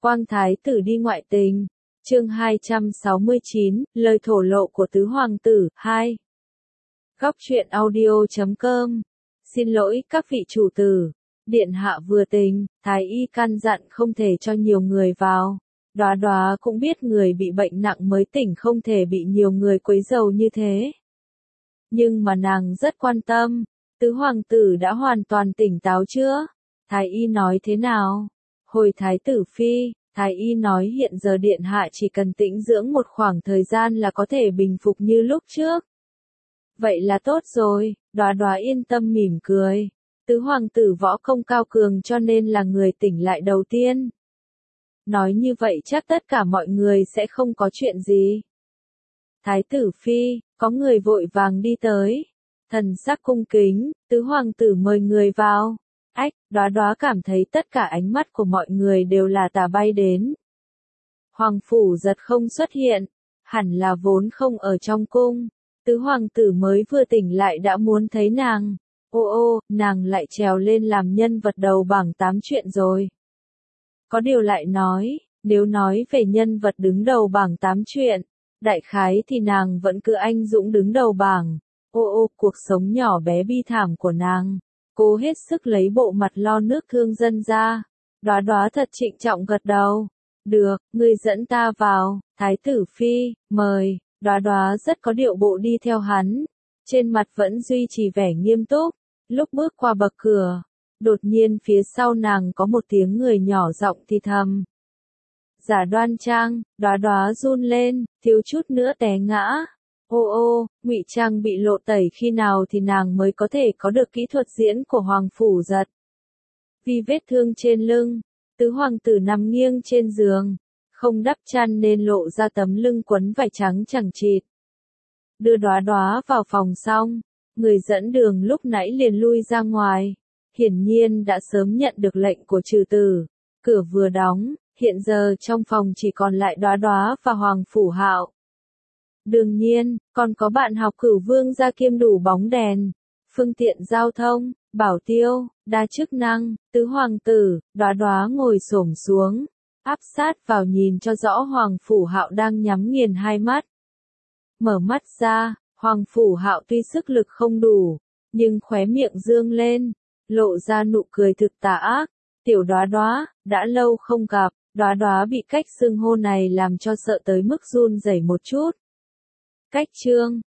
Quang thái tử đi ngoại tình. Chương 269, lời thổ lộ của tứ hoàng tử, 2. Góc truyện audio.com. Xin lỗi các vị chủ tử. Điện hạ vừa tình, thái y căn dặn không thể cho nhiều người vào. Đóa Đóa cũng biết người bị bệnh nặng mới tỉnh không thể bị nhiều người quấy rầy như thế. Nhưng mà nàng rất quan tâm, tứ hoàng tử đã hoàn toàn tỉnh táo chưa? Thái y nói thế nào? Hồi thái tử phi, thái y nói hiện giờ điện hạ chỉ cần tĩnh dưỡng một khoảng thời gian là có thể bình phục như lúc trước. Vậy là tốt rồi, Đóa Đóa yên tâm mỉm cười. Tứ hoàng tử võ công cao cường cho nên là người tỉnh lại đầu tiên. Nói như vậy chắc tất cả mọi người sẽ không có chuyện gì. Thái tử phi, có người vội vàng đi tới. Thần sắc cung kính, tứ hoàng tử mời người vào. Ách, Đóa Đóa cảm thấy tất cả ánh mắt của mọi người đều là tà bay đến. Hoàng phủ giật không xuất hiện, hẳn là vốn không ở trong cung. Tứ hoàng tử mới vừa tỉnh lại đã muốn thấy nàng. Ô, nàng lại trèo lên làm nhân vật đầu bảng 8 chuyện rồi. Có điều lại nói, nếu nói về nhân vật đứng đầu bảng 8 chuyện, đại khái thì nàng vẫn cứ anh dũng đứng đầu bảng. Ô, cuộc sống nhỏ bé bi thảm của nàng. Cố hết sức lấy bộ mặt lo nước thương dân ra. Đóa Đóa thật trịnh trọng gật đầu. Được, ngươi dẫn ta vào, thái tử phi, mời. Đóa Đóa rất có điệu bộ đi theo hắn. Trên mặt vẫn duy trì vẻ nghiêm túc. Lúc bước qua bậc cửa, đột nhiên phía sau nàng có một tiếng người nhỏ giọng thì thầm. Giả đoan trang, Đóa Đóa run lên, thiếu chút nữa té ngã. Ô, ngụy trang bị lộ tẩy khi nào thì nàng mới có thể có được kỹ thuật diễn của hoàng phủ giật. Vì vết thương trên lưng, tứ hoàng tử nằm nghiêng trên giường, không đắp chăn nên lộ ra tấm lưng quấn vải trắng chằng chịt. Đưa Đóa Đóa vào phòng xong, người dẫn đường lúc nãy liền lui ra ngoài, hiển nhiên đã sớm nhận được lệnh của trừ tử. Cửa vừa đóng, hiện giờ trong phòng chỉ còn lại Đóa Đóa và Hoàng Phủ Hạo. Đương nhiên, còn có bạn học Cửu Vương gia kiêm đủ bóng đèn, phương tiện giao thông, bảo tiêu, đa chức năng, tứ hoàng tử. Đóa Đóa ngồi xổm xuống, áp sát vào nhìn cho rõ Hoàng Phủ Hạo đang nhắm nghiền hai mắt. Mở mắt ra, Hoàng Phủ Hạo tuy sức lực không đủ, nhưng khóe miệng dương lên, lộ ra nụ cười thực tà ác. Tiểu Đóa Đóa, đã lâu không gặp. Đóa Đóa bị cách xưng hô này làm cho sợ tới mức run rẩy một chút. Cách chương,